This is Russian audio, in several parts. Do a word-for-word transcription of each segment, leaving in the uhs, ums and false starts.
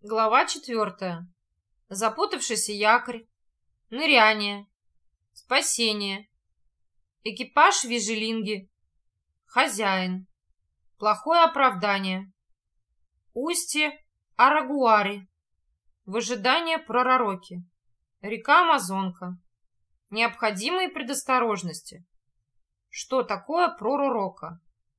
Глава четвертая. Запутавшийся якорь. Ныряние. Спасение. Экипаж Вижелинги. Хозяин. Плохое оправдание. Устье Арагуари. Выжидание Проророки. Река Амазонка. Необходимые предосторожности. Что такое Проророка?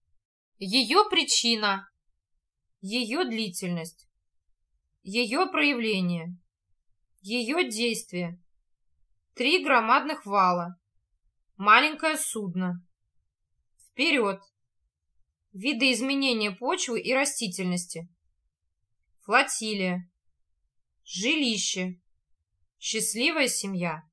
Ее причина. Ее длительность. Ее проявление. Ее действие. Три громадных вала. Маленькое судно. Вперед. Видоизменение почвы и растительности. Флотилия. Жилище. Счастливая семья.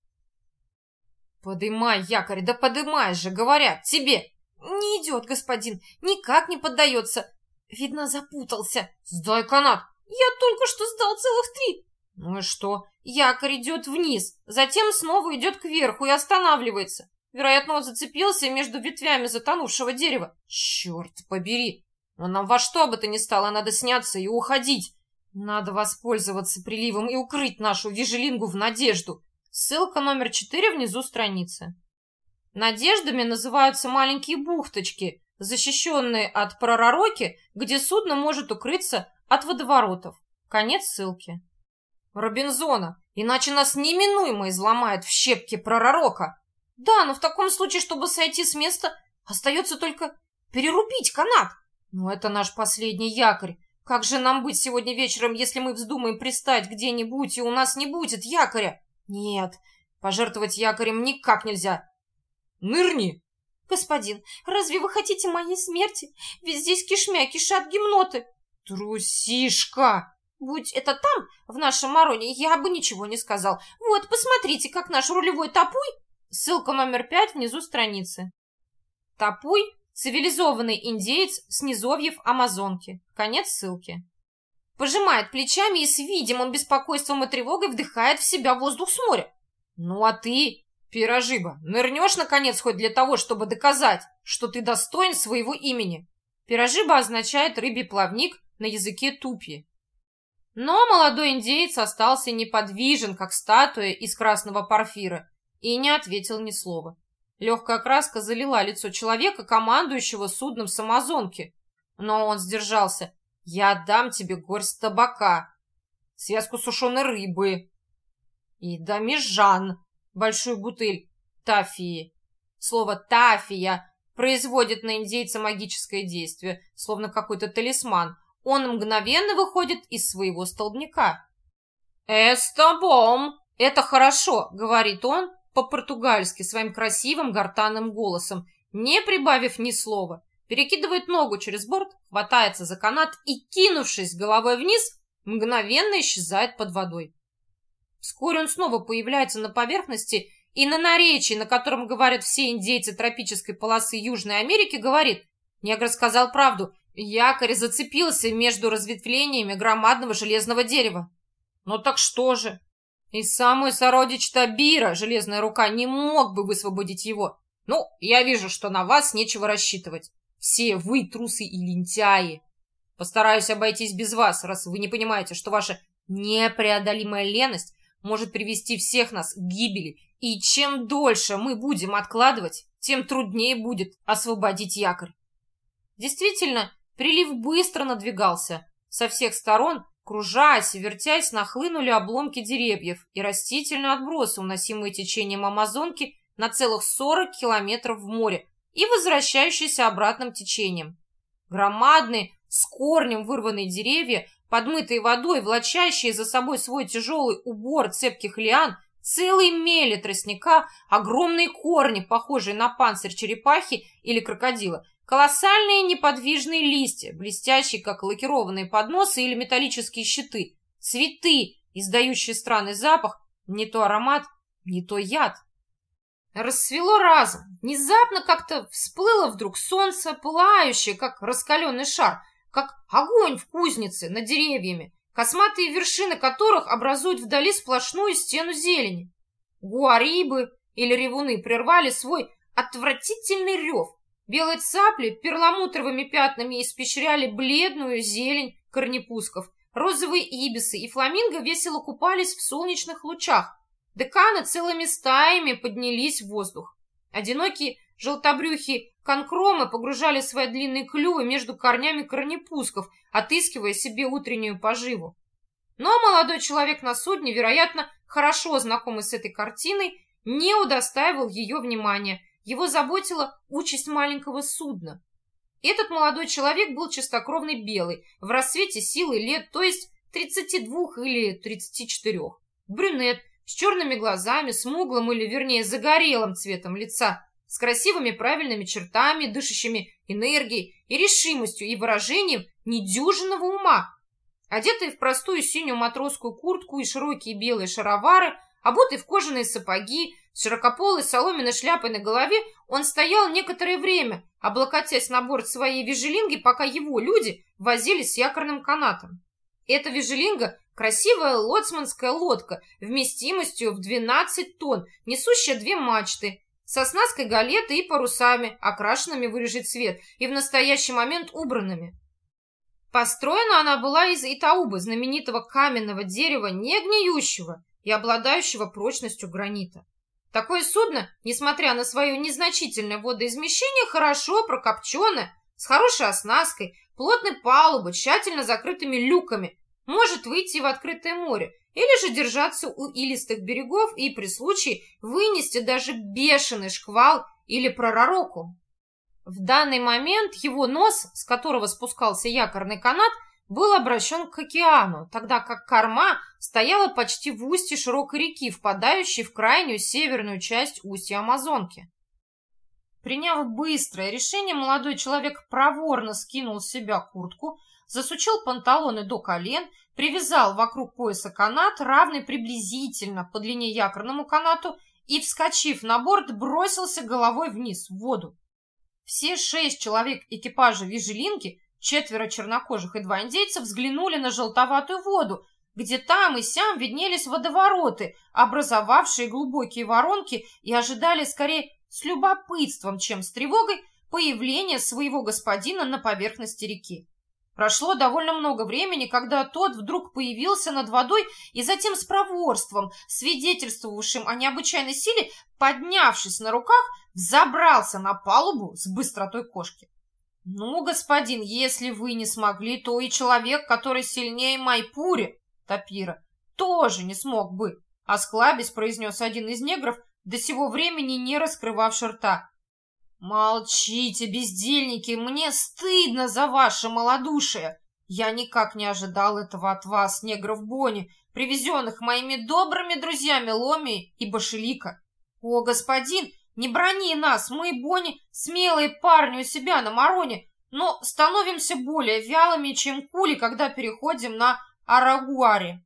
Подымай якорь, да подымай же, говорят тебе. Не идет, господин, никак не поддается. Видно, запутался. Сдай канат. Я только что сдал целых три. Ну и что? Якорь идет вниз, затем снова идет кверху и останавливается. Вероятно, он зацепился между ветвями затонувшего дерева. Черт побери! Но нам во что бы то ни стало надо сняться и уходить. Надо воспользоваться приливом и укрыть нашу Вижелингу в Надежду. Ссылка номер четыре внизу страницы. Надеждами называются маленькие бухточки, защищенные от Проророки, где судно может укрыться от водоворотов. Конец ссылки. Робинзона, иначе нас неминуемо изломает в щепки Проророка. Да, но в таком случае, чтобы сойти с места, остается только перерубить канат. Но это наш последний якорь. Как же нам быть сегодня вечером, если мы вздумаем пристать где-нибудь, и у нас не будет якоря? Нет, пожертвовать якорем никак нельзя. Нырни! Господин, разве вы хотите моей смерти? Ведь здесь кишмя кишат гимноты. Трусишка! Будь это там, в нашем Мароне, я бы ничего не сказал. Вот, посмотрите, как наш рулевой Тапуй... Ссылка номер пять внизу страницы. Тапуй – цивилизованный индеец с низовьев Амазонки. Конец ссылки. Пожимает плечами и с видимым беспокойством и тревогой вдыхает в себя воздух с моря. Ну а ты, пирожиба, нырнешь, наконец, хоть для того, чтобы доказать, что ты достоин своего имени? Пирожиба означает рыбий плавник на языке тупи. Но молодой индеец остался неподвижен, как статуя из красного порфира, и не ответил ни слова. Легкая краска залила лицо человека, командующего судном с Амазонки. Но он сдержался. «Я отдам тебе горсть табака, связку сушеной рыбы и дамижан, большую бутыль тафии». Слово «тафия» производит на индейца магическое действие, словно какой-то талисман. Он мгновенно выходит из своего столбняка. «Эстабом! Это хорошо!» — говорит он по-португальски своим красивым гортанным голосом, не прибавив ни слова. Перекидывает ногу через борт, хватается за канат и, кинувшись головой вниз, мгновенно исчезает под водой. Вскоре он снова появляется на поверхности и на наречии, на котором говорят все индейцы тропической полосы Южной Америки, говорит: «Негр сказал правду, якорь зацепился между разветвлениями громадного железного дерева». Ну так что же? И самый сородич Табира, железная рука, не мог бы высвободить его. Ну, я вижу, что на вас нечего рассчитывать. Все вы трусы и лентяи. Постараюсь обойтись без вас, раз вы не понимаете, что ваша непреодолимая леность может привести всех нас к гибели, и чем дольше мы будем откладывать, тем труднее будет освободить якорь. Действительно, прилив быстро надвигался. Со всех сторон, кружась и вертясь, нахлынули обломки деревьев и растительные отбросы, уносимые течением Амазонки на целых сорок километров в море и возвращающиеся обратным течением. Громадные, с корнем вырванные деревья, подмытые водой, влачащие за собой свой тяжелый убор цепких лиан, целые мели тростника, огромные корни, похожие на панцирь черепахи или крокодила, колоссальные неподвижные листья, блестящие, как лакированные подносы или металлические щиты, цветы, издающие странный запах, не то аромат, не то яд. Рассвело разом, внезапно как-то всплыло вдруг солнце, пылающее, как раскаленный шар, как огонь в кузнице над деревьями, косматые вершины которых образуют вдали сплошную стену зелени. Гуарибы или ревуны прервали свой отвратительный рев. Белые цапли перламутровыми пятнами испещряли бледную зелень корнепусков, розовые ибисы и фламинго весело купались в солнечных лучах. Деканы целыми стаями поднялись в воздух. Одинокие желтобрюхие конкромы погружали свои длинные клювы между корнями корнепусков, отыскивая себе утреннюю поживу. Но молодой человек на судне, вероятно, хорошо знакомый с этой картиной, не удостаивал ее внимания. Его заботила участь маленького судна. Этот молодой человек был чистокровный белый, в расцвете силы лет, то есть тридцати двух или тридцати четырёх. Брюнет, с черными глазами, смуглым или, вернее, загорелым цветом лица, с красивыми правильными чертами, дышащими энергией и решимостью и выражением недюжинного ума. Одетый в простую синюю матросскую куртку и широкие белые шаровары, обутый в кожаные сапоги, с широкополой соломенной шляпой на голове, он стоял некоторое время, облокотясь на борт своей вежелинги, пока его люди возились с якорным канатом. Эта вежелинга — красивая лоцманская лодка вместимостью в двенадцать тонн, несущая две мачты, с оснасткой галеты и парусами, окрашенными в рыжий цвет и в настоящий момент убранными. Построена она была из итаубы, знаменитого каменного дерева, не гниющего и обладающего прочностью гранита. Такое судно, несмотря на свое незначительное водоизмещение, хорошо прокопченное, с хорошей оснасткой, плотной палубой, тщательно закрытыми люками, может выйти в открытое море или же держаться у илистых берегов и при случае вынести даже бешеный шквал или проророку. В данный момент его нос, с которого спускался якорный канат, был обращен к океану, тогда как корма стояла почти в устье широкой реки, впадающей в крайнюю северную часть устья Амазонки. Приняв быстрое решение, молодой человек проворно скинул с себя куртку, засучил панталоны до колен, привязал вокруг пояса канат, равный приблизительно по длине якорному канату, и, вскочив на борт, бросился головой вниз, в воду. Все шесть человек экипажа вежелинки, четверо чернокожих и два индейца, взглянули на желтоватую воду, где там и сям виднелись водовороты, образовавшие глубокие воронки, и ожидали скорее с любопытством, чем с тревогой, появления своего господина на поверхности реки. Прошло довольно много времени, когда тот вдруг появился над водой и затем с проворством, свидетельствовавшим о необычайной силе, поднявшись на руках, взобрался на палубу с быстротой кошки. «Ну, господин, если вы не смогли, то и человек, который сильнее Майпури, Тапира, тоже не смог бы», — осклабясь произнес один из негров, до сего времени не раскрывавший рта. «Молчите, бездельники, мне стыдно за ваше малодушие. Я никак не ожидал этого от вас, негров Бони, привезенных моими добрыми друзьями Ломи и Башелика. О, господин, не брони нас, мы, Бони, смелые парни у себя на Мароне, но становимся более вялыми, чем кули, когда переходим на Арагуари».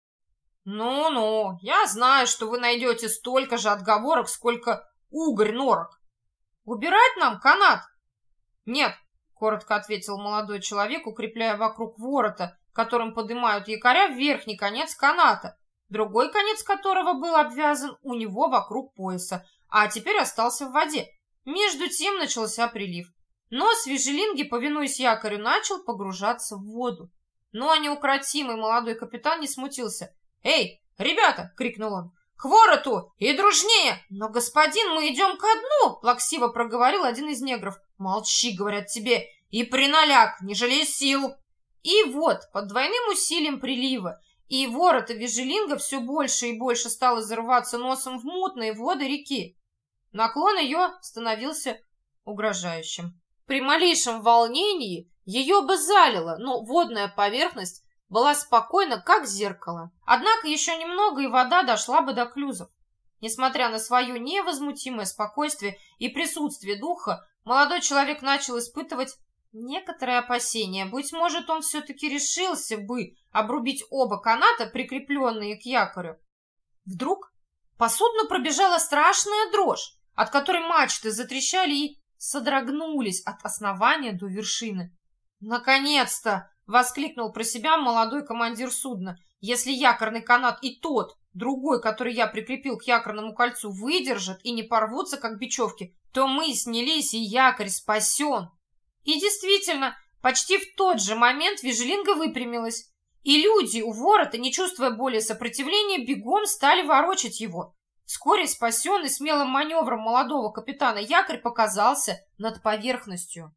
«Ну-ну, я знаю, что вы найдете столько же отговорок, сколько угорь-норок. Убирать нам канат?» «Нет», — коротко ответил молодой человек, укрепляя вокруг ворота, которым поднимают якоря, верхний конец каната, другой конец которого был обвязан у него вокруг пояса, а теперь остался в воде. Между тем начался прилив. Нос вежелинги, повинуясь якорю, начал погружаться в воду. Но неукротимый молодой капитан не смутился. «Эй, ребята!» — крикнул он. «К вороту и дружнее!» «Но, господин, мы идем ко дну!» — плаксиво проговорил один из негров. «Молчи, — говорят тебе, — и приналяг, не жалей сил!» И вот, под двойным усилием прилива, и ворот вежелинга все больше и больше стало зарываться носом в мутные воды реки. Наклон ее становился угрожающим. При малейшем волнении ее бы залило, но водная поверхность была спокойна, как зеркало. Однако еще немного, и вода дошла бы до клюзов. Несмотря на свое невозмутимое спокойствие и присутствие духа, молодой человек начал испытывать некоторые опасения. Быть может, он все-таки решился бы обрубить оба каната, прикрепленные к якорю. Вдруг по судну пробежала страшная дрожь, от которой мачты затрещали и содрогнулись от основания до вершины. «Наконец-то!» — воскликнул про себя молодой командир судна. «Если якорный канат и тот, другой, который я прикрепил к якорному кольцу, выдержат и не порвутся, как бечевки, то мы снялись, и якорь спасен». И действительно, почти в тот же момент вежелинга выпрямилась, и люди у ворота, не чувствуя более сопротивления, бегом стали ворочать его. Вскоре спасенный смелым маневром молодого капитана якорь показался над поверхностью.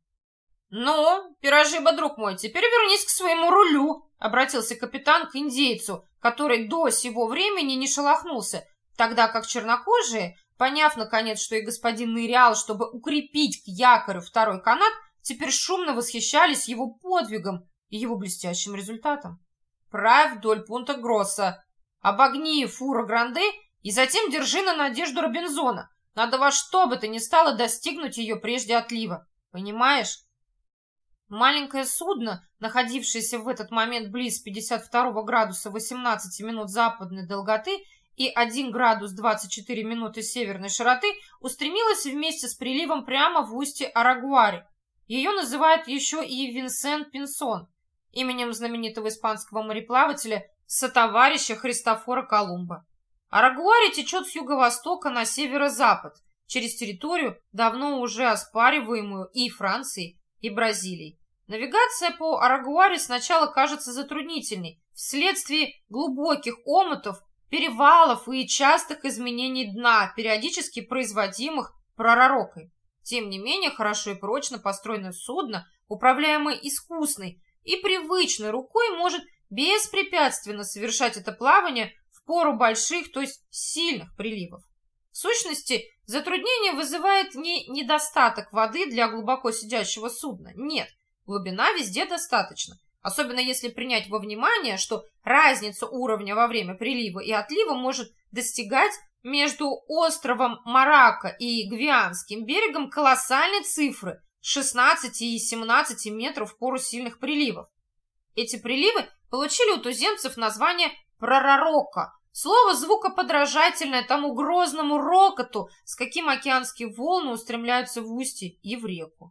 «Ну, пирожиба, друг мой, теперь вернись к своему рулю», — обратился капитан к индейцу, который до сего времени не шелохнулся, тогда как чернокожие, поняв, наконец, что и господин нырял, чтобы укрепить к якорю второй канат, теперь шумно восхищались его подвигом и его блестящим результатом. «Правь вдоль пункта Гросса, обогни фура Гранде и затем держи на надежду Робинзона. Надо во что бы то ни стало достигнуть ее прежде отлива. Понимаешь?» Маленькое судно, находившееся в этот момент близ пятьдесят второго градуса восемнадцати минут западной долготы и один градус двадцать четыре минуты северной широты, устремилось вместе с приливом прямо в устье Арагуари. Ее называют еще и Винсент Пинсон, именем знаменитого испанского мореплавателя, сотоварища Христофора Колумба. Арагуари течет с юго-востока на северо-запад, через территорию, давно уже оспариваемую и Францией, и Бразилией. Навигация по Арагуари сначала кажется затруднительной вследствие глубоких омутов, перевалов и частых изменений дна, периодически производимых проророкой. Тем не менее, хорошо и прочно построенное судно, управляемое искусной и привычной рукой, может беспрепятственно совершать это плавание в пору больших, то есть сильных приливов. В сущности, затруднение вызывает не недостаток воды для глубоко сидящего судна. Нет, глубина везде достаточно. Особенно если принять во внимание, что разница уровня во время прилива и отлива может достигать между островом Марака и Гвианским берегом колоссальной цифры шестнадцати и семнадцати метров в пору сильных приливов. Эти приливы получили у туземцев название проророка. Слово звукоподражательное тому грозному рокоту, с каким океанские волны устремляются в устье и в реку.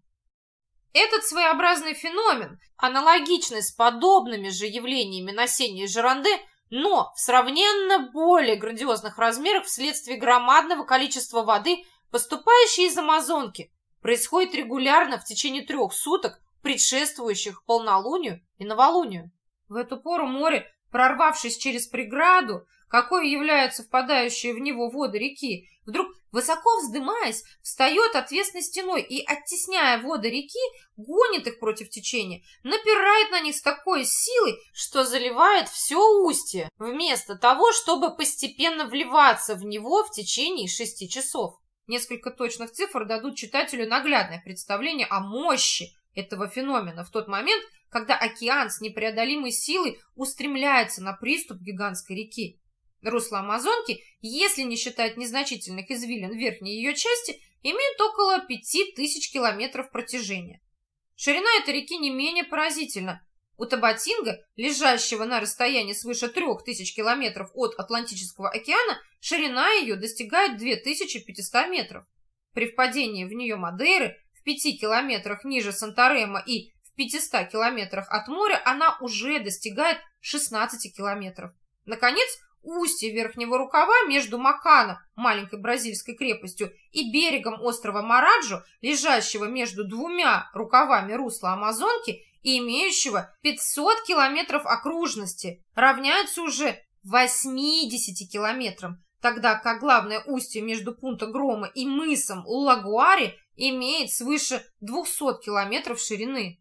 Этот своеобразный феномен, аналогичный с подобными же явлениями на сене Жеранде, но в сравненно более грандиозных размерах вследствие громадного количества воды, поступающей из Амазонки, происходит регулярно в течение трех суток, предшествующих полнолунию и новолунию. В эту пору море, прорвавшись через преграду, какой являются впадающие в него воды реки, вдруг, высоко вздымаясь, встает отвесной стеной и, оттесняя воды реки, гонит их против течения, напирает на них с такой силой, что заливает все устье, вместо того, чтобы постепенно вливаться в него в течение шести часов. Несколько точных цифр дадут читателю наглядное представление о мощи этого феномена в тот момент, когда океан с непреодолимой силой устремляется на приступ гигантской реки. Русло Амазонки, если не считать незначительных извилин верхней ее части, имеет около пяти тысяч километров протяжения. Ширина этой реки не менее поразительна. У Табатинга, лежащего на расстоянии свыше трех тысяч километров от Атлантического океана, ширина ее достигает две тысячи пятьсот метров. При впадении в нее Мадейры в пяти километрах ниже Санторема и в пятистах километрах от моря она уже достигает шестнадцати километров. Наконец, устье верхнего рукава между Макано, маленькой бразильской крепостью, и берегом острова Мараджо, лежащего между двумя рукавами русла Амазонки и имеющего пятьсот километров окружности, равняется уже восьмидесяти километрам, тогда как главное устье между Пунта-Грома и мысом Лагуари имеет свыше двухсот километров ширины.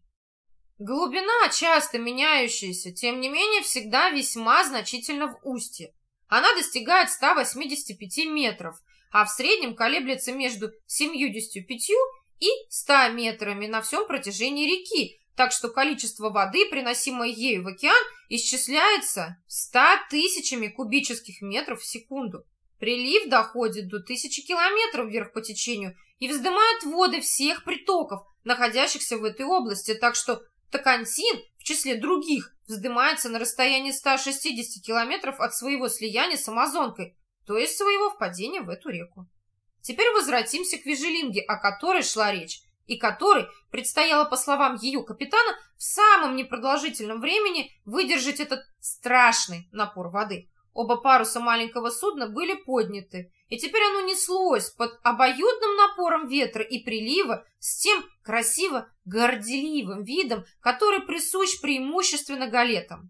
Глубина, часто меняющаяся, тем не менее всегда весьма значительна в устье. Она достигает ста восьмидесяти пяти метров, а в среднем колеблется между семьюдесятью пятью и ста метрами на всем протяжении реки, так что количество воды, приносимое ею в океан, исчисляется ста тысячами кубических метров в секунду. Прилив доходит до тысячи километров вверх по течению и вздымает воды всех притоков, находящихся в этой области, так что Токантин, в числе других, вздымается на расстоянии ста шестидесяти километров от своего слияния с Амазонкой, то есть своего впадения в эту реку. Теперь возвратимся к Вижелинге, о которой шла речь, и которой предстояло, по словам ее капитана, в самом непродолжительном времени выдержать этот страшный напор воды. Оба паруса маленького судна были подняты, и теперь оно неслось под обоюдным напором ветра и прилива с тем красиво горделивым видом, который присущ преимущественно галетам.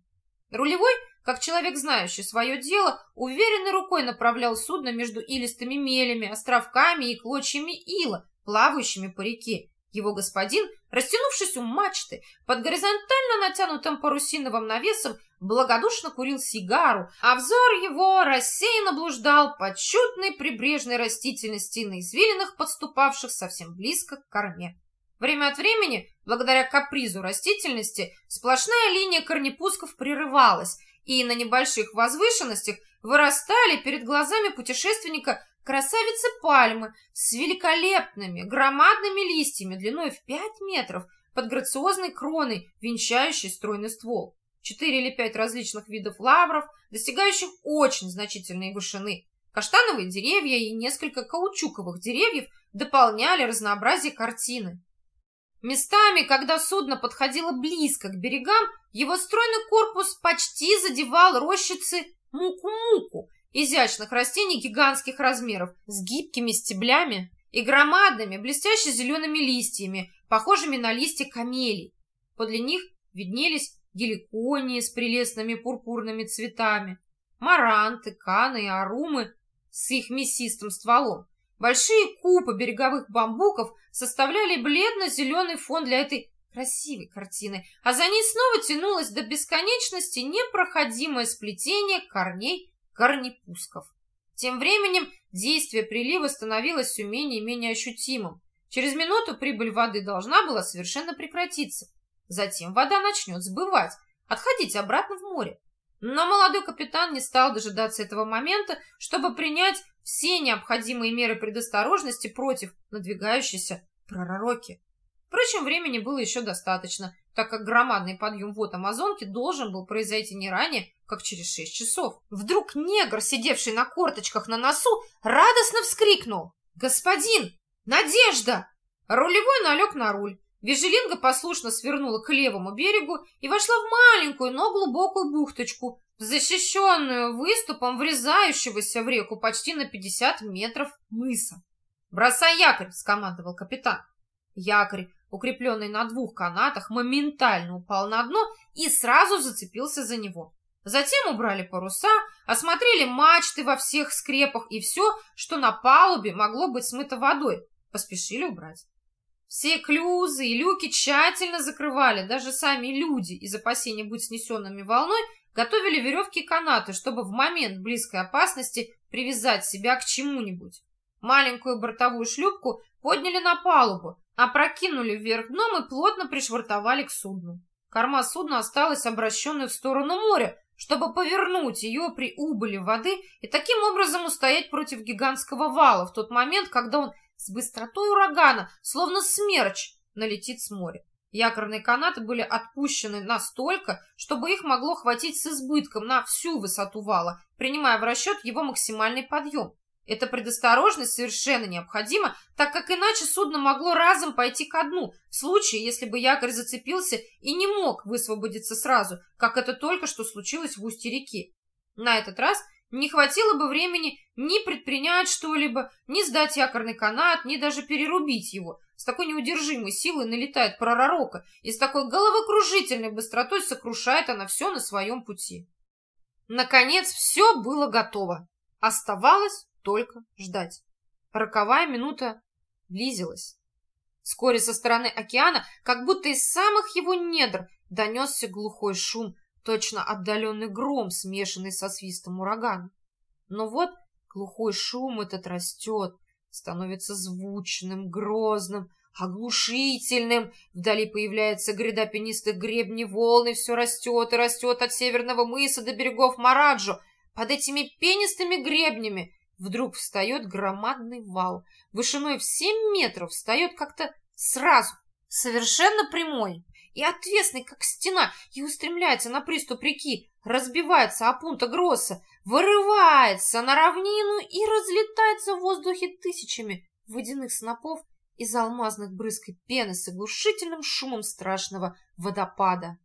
Рулевой, как человек, знающий свое дело, уверенной рукой направлял судно между илистыми мелями, островками и клочьями ила, плавающими по реке. Его господин, растянувшись у мачты, под горизонтально натянутым парусиновым навесом, благодушно курил сигару, а взор его рассеянно блуждал по чудной прибрежной растительности на извилинах, подступавших совсем близко к корме. Время от времени, благодаря капризу растительности, сплошная линия корнепусков прерывалась, и на небольших возвышенностях вырастали перед глазами путешественника красавицы пальмы с великолепными громадными листьями длиной в пять метров под грациозной кроной, венчающей стройный ствол. Четыре или пять различных видов лавров, достигающих очень значительной вышины. Каштановые деревья и несколько каучуковых деревьев дополняли разнообразие картины. Местами, когда судно подходило близко к берегам, его стройный корпус почти задевал рощицы муку-муку, изящных растений гигантских размеров, с гибкими стеблями и громадными, блестяще зелеными листьями, похожими на листья камелий. Подле них виднелись геликонии с прелестными пурпурными цветами, маранты, каны и арумы с их мясистым стволом. Большие купы береговых бамбуков составляли бледно-зеленый фон для этой красивой картины, а за ней снова тянулось до бесконечности непроходимое сплетение корней корнепусков. Тем временем действие прилива становилось все менее и менее ощутимым. Через минуту прибыль воды должна была совершенно прекратиться. Затем вода начнет сбывать, отходить обратно в море. Но молодой капитан не стал дожидаться этого момента, чтобы принять все необходимые меры предосторожности против надвигающейся пророки. Впрочем, времени было еще достаточно, так как громадный подъем вод Амазонки должен был произойти не ранее, как через шесть часов. Вдруг негр, сидевший на корточках на носу, радостно вскрикнул: «Господин! Надежда!» Рулевой налег на руль. Вежелинга послушно свернула к левому берегу и вошла в маленькую, но глубокую бухточку, защищенную выступом врезающегося в реку почти на пятьдесят метров мыса. «Бросай якорь!» — скомандовал капитан. Якорь, укрепленный на двух канатах, моментально упал на дно и сразу зацепился за него. Затем убрали паруса, осмотрели мачты во всех скрепах и все, что на палубе могло быть смыто водой, поспешили убрать. Все клюзы и люки тщательно закрывали, даже сами люди, из опасения быть снесенными волной, готовили веревки и канаты, чтобы в момент близкой опасности привязать себя к чему-нибудь. Маленькую бортовую шлюпку подняли на палубу, опрокинули вверх дном и плотно пришвартовали к судну. Корма судна осталась обращенной в сторону моря, чтобы повернуть ее при убыли воды и таким образом устоять против гигантского вала в тот момент, когда он с быстротой урагана, словно смерч, налетит с моря. Якорные канаты были отпущены настолько, чтобы их могло хватить с избытком на всю высоту вала, принимая в расчет его максимальный подъем. Эта предосторожность совершенно необходима, так как иначе судно могло разом пойти ко дну, в случае, если бы якорь зацепился и не мог высвободиться сразу, как это только что случилось в устье реки. На этот раз не хватило бы времени ни предпринять что-либо, ни сдать якорный канат, ни даже перерубить его. С такой неудержимой силой налетает пророка, и с такой головокружительной быстротой сокрушает она все на своем пути. Наконец, все было готово. Оставалось только ждать. Роковая минута близилась. Вскоре со стороны океана, как будто из самых его недр, донесся глухой шум, точно отдаленный гром, смешанный со свистом урагана. Но вот глухой шум этот растет, становится звучным, грозным, оглушительным. Вдали появляется гряда пенистых гребней волны, все растет и растет от северного мыса до берегов Мараджо. Под этими пенистыми гребнями вдруг встает громадный вал. Вышиной в семь метров встает как-то сразу, совершенно прямой и отвесный, как стена, и устремляется на приступ реки, разбивается о Пунта-Гросса, вырывается на равнину и разлетается в воздухе тысячами водяных снопов из алмазных брызг и пены с оглушительным шумом страшного водопада.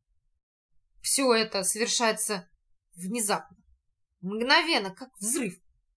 Все это совершается внезапно, мгновенно, как взрыв.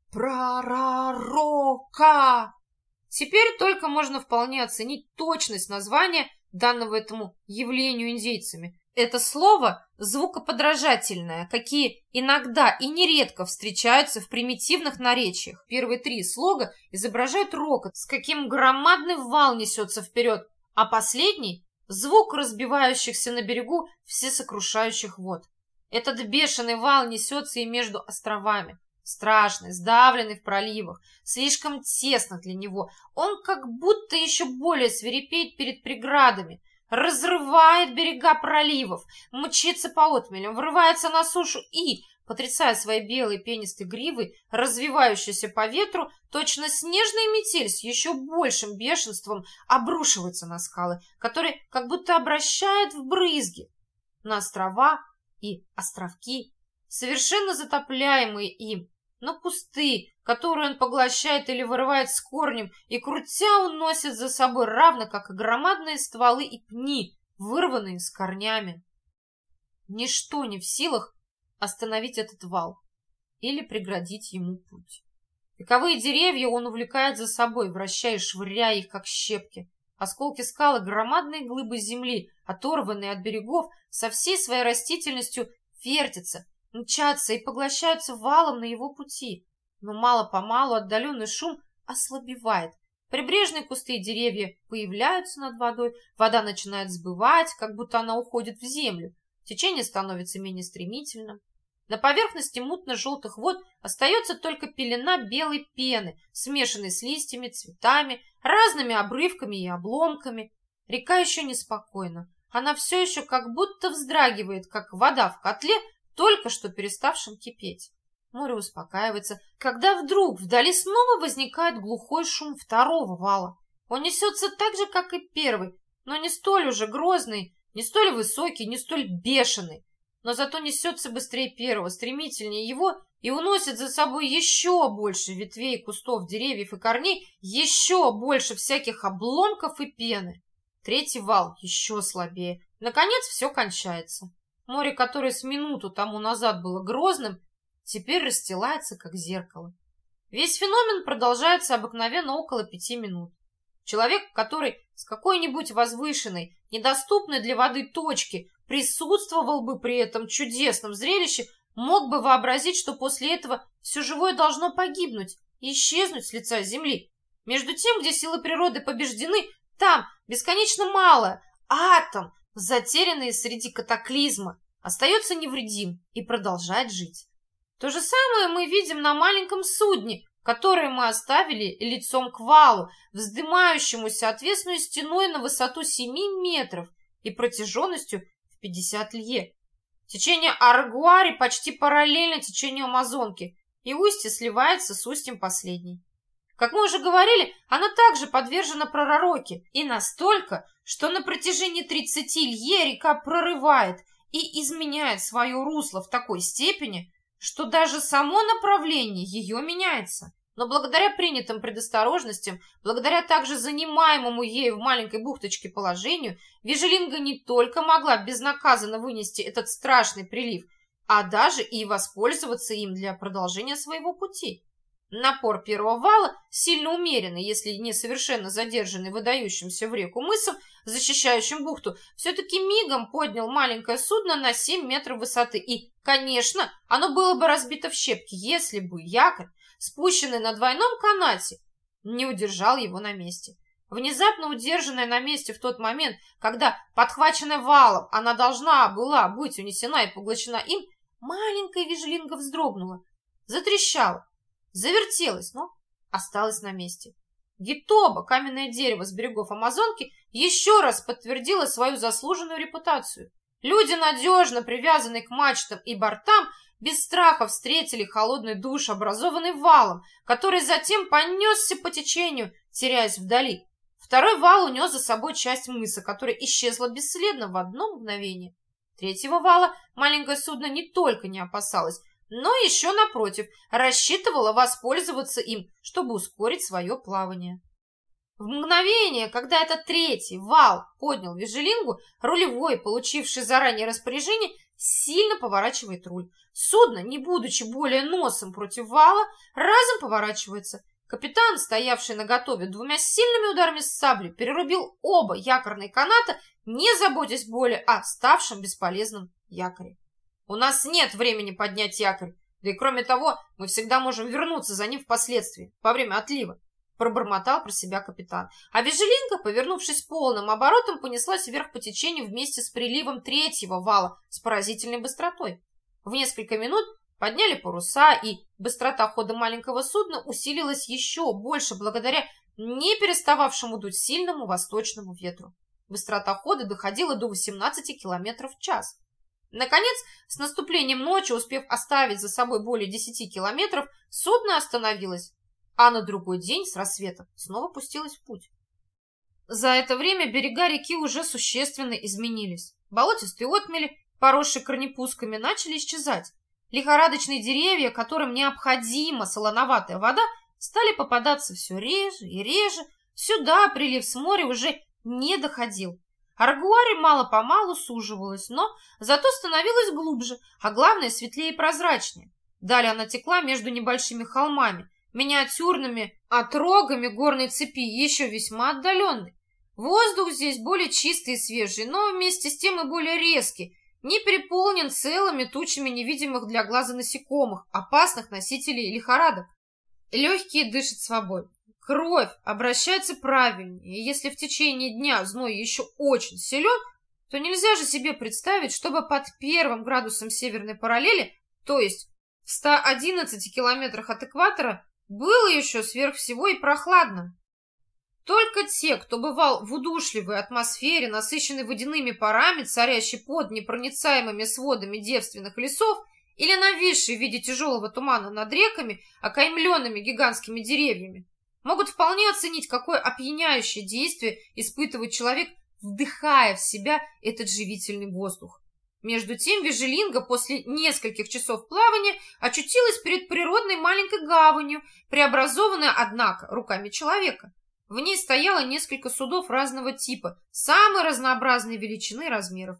Пророка! Теперь только можно вполне оценить точность названия, данного этому явлению индейцами. Это слово звукоподражательное, какие иногда и нередко встречаются в примитивных наречиях. Первые три слога изображают рокот, с каким громадный вал несется вперед, а последний — звук разбивающихся на берегу всесокрушающих вод. Этот бешеный вал несется и между островами. Страшный, сдавленный в проливах, слишком тесно для него. Он как будто еще более свирепеет перед преградами, разрывает берега проливов, мчится по отмелям, врывается на сушу и, потрясая своей белой пенистой гривой, развивающейся по ветру, точно снежная метель с еще большим бешенством обрушивается на скалы, которые как будто обращают в брызги, на острова и островки, совершенно затопляемые им, но кусты, которые он поглощает или вырывает с корнем и крутя уносит за собой, равно как и громадные стволы и пни, вырванные с корнями. Ничто не в силах остановить этот вал или преградить ему путь. Вековые деревья он увлекает за собой, вращая и швыряя их, как щепки. Осколки скалы, громадные глыбы земли, оторванные от берегов, со всей своей растительностью вертятся, мчатся и поглощаются валом на его пути. Но мало-помалу отдаленный шум ослабевает. Прибрежные кусты и деревья появляются над водой, вода начинает сбывать, как будто она уходит в землю. Течение становится менее стремительным. На поверхности мутно-желтых вод остается только пелена белой пены, смешанной с листьями, цветами, разными обрывками и обломками. Река еще неспокойна. Она все еще как будто вздрагивает, как вода в котле, только что переставшем кипеть. Море успокаивается, когда вдруг вдали снова возникает глухой шум второго вала. Он несется так же, как и первый, но не столь уже грозный, не столь высокий, не столь бешеный. Но зато несется быстрее первого, стремительнее его и уносит за собой еще больше ветвей, кустов, деревьев и корней, еще больше всяких обломков и пены. Третий вал еще слабее. Наконец все кончается. Море, которое с минуту тому назад было грозным, теперь расстилается, как зеркало. Весь феномен продолжается обыкновенно около пяти минут. Человек, который с какой-нибудь возвышенной, недоступной для воды точки присутствовал бы при этом чудесном зрелище, мог бы вообразить, что после этого все живое должно погибнуть и исчезнуть с лица земли. Между тем, где силы природы побеждены, там бесконечно малое, атом, затерянный среди катаклизма, остается невредим и продолжает жить. То же самое мы видим на маленьком судне, которое мы оставили лицом к валу, вздымающемуся отвесной стеной на высоту семи метров и протяженностью в пятьдесят лье. Течение Арагуари почти параллельно течению Амазонки, и устье сливается с устьем последней. Как мы уже говорили, она также подвержена пророке, и настолько, что на протяжении тридцати лье река прорывает и изменяет свое русло в такой степени, что даже само направление ее меняется. Но благодаря принятым предосторожностям, благодаря также занимаемому ею в маленькой бухточке положению, Вижелинга не только могла безнаказанно вынести этот страшный прилив, а даже и воспользоваться им для продолжения своего пути. Напор первого вала, сильно умеренный, если не совершенно задержанный выдающимся в реку мысом, защищающим бухту, все-таки мигом поднял маленькое судно на семь метров высоты, и, конечно, оно было бы разбито в щепки, если бы якорь, спущенный на двойном канате, не удержал его на месте. Внезапно удержанная на месте в тот момент, когда, подхваченная валом, она должна была быть унесена и поглощена им, маленькая Вижелинга вздрогнула, затрещала, завертелась, но осталась на месте. Гитоба, каменное дерево с берегов Амазонки, еще раз подтвердило свою заслуженную репутацию. Люди, надежно привязанные к мачтам и бортам, без страха встретили холодный душ, образованный валом, который затем понесся по течению, теряясь вдали. Второй вал унес за собой часть мыса, которая исчезла бесследно в одно мгновение. Третьего вала маленькое судно не только не опасалось, но еще, напротив, рассчитывала воспользоваться им, чтобы ускорить свое плавание. В мгновение, когда этот третий вал поднял Вижелингу, рулевой, получивший заранее распоряжение, сильно поворачивает руль. Судно, не будучи более носом против вала, разом поворачивается. Капитан, стоявший наготове, двумя сильными ударами с сабли перерубил оба якорные каната, не заботясь более о ставшем бесполезном якоре. «У нас нет времени поднять якорь, да и кроме того, мы всегда можем вернуться за ним впоследствии, во время отлива», пробормотал про себя капитан. А Вежелинка, повернувшись полным оборотом, понеслась вверх по течению вместе с приливом третьего вала с поразительной быстротой. В несколько минут подняли паруса, и быстрота хода маленького судна усилилась еще больше благодаря не перестававшему дуть сильному восточному ветру. Быстрота хода доходила до восемнадцати километров в час. Наконец, с наступлением ночи, успев оставить за собой более десяти километров, судно остановилось, а на другой день с рассветом снова пустилось в путь. За это время берега реки уже существенно изменились. Болотистые отмели, поросшие корнепусками, начали исчезать. Лихорадочные деревья, которым необходима солоноватая вода, стали попадаться все реже и реже. Сюда прилив с моря уже не доходил. Аргуари мало-помалу суживалась, но зато становилась глубже, а главное светлее и прозрачнее. Далее она текла между небольшими холмами, миниатюрными отрогами горной цепи, еще весьма отдаленной. Воздух здесь более чистый и свежий, но вместе с тем и более резкий, не переполнен целыми тучами невидимых для глаза насекомых, опасных носителей лихорадок. Легкие дышат свободно. Кровь обращается правильнее, и если в течение дня зной еще очень силен, то нельзя же себе представить, чтобы под первым градусом северной параллели, то есть в ста одиннадцати километрах от экватора, было еще сверх всего и прохладно. Только те, кто бывал в удушливой атмосфере, насыщенной водяными парами, царящей под непроницаемыми сводами девственных лесов, или нависшей в виде тяжелого тумана над реками, окаймленными гигантскими деревьями, могут вполне оценить, какое опьяняющее действие испытывает человек, вдыхая в себя этот живительный воздух. Между тем Вежелинга после нескольких часов плавания очутилась перед природной маленькой гаванью, преобразованной, однако, руками человека. В ней стояло несколько судов разного типа, самой разнообразной величины и размеров.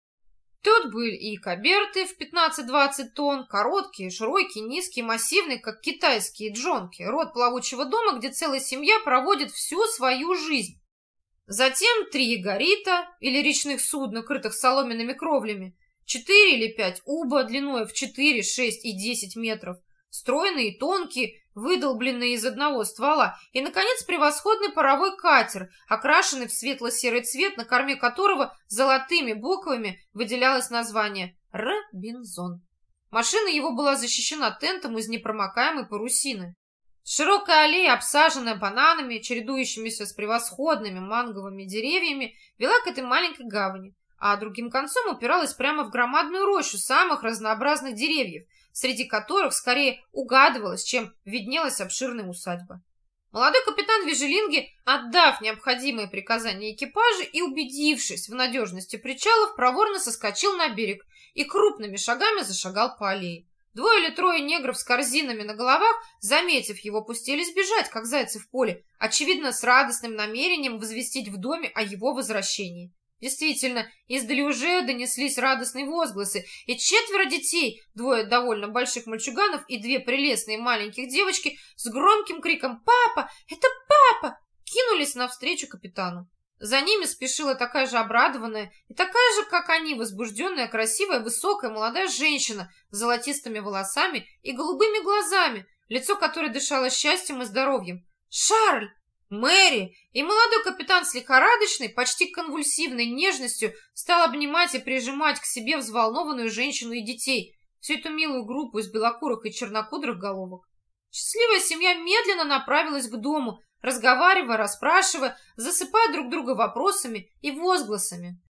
Тут были и каберты в пятнадцать-двадцать тонн, короткие, широкие, низкие, массивные, как китайские джонки, род плавучего дома, где целая семья проводит всю свою жизнь. Затем три ягорита, или речных судна, крытых соломенными кровлями, четыре или пять уба длиной в четыре, шесть и десять метров, стройные и тонкие, выдолбленные из одного ствола, и, наконец, превосходный паровой катер, окрашенный в светло-серый цвет, на корме которого золотыми буквами выделялось название «Робинзон». Машина его была защищена тентом из непромокаемой парусины. Широкая аллея, обсаженная бананами, чередующимися с превосходными манговыми деревьями, вела к этой маленькой гавани, а другим концом упиралась прямо в громадную рощу самых разнообразных деревьев, среди которых скорее угадывалась, чем виднелась обширная усадьба. Молодой капитан Вежелинги, отдав необходимые приказания экипажу и убедившись в надежности причалов, проворно соскочил на берег и крупными шагами зашагал по аллее. Двое или трое негров с корзинами на головах, заметив его, пустились бежать, как зайцы в поле, очевидно, с радостным намерением возвестить в доме о его возвращении. Действительно, издали уже донеслись радостные возгласы, и четверо детей, двое довольно больших мальчуганов и две прелестные маленьких девочки с громким криком «Папа! Это папа!» кинулись навстречу капитану. За ними спешила такая же обрадованная и такая же, как они, возбужденная, красивая, высокая, молодая женщина с золотистыми волосами и голубыми глазами, лицо которой дышало счастьем и здоровьем. «Шарль! Мэри!» И молодой капитан с лихорадочной, почти конвульсивной нежностью стал обнимать и прижимать к себе взволнованную женщину и детей, всю эту милую группу из белокурых и чернокудрых головок. Счастливая семья медленно направилась к дому, разговаривая, расспрашивая, засыпая друг друга вопросами и возгласами.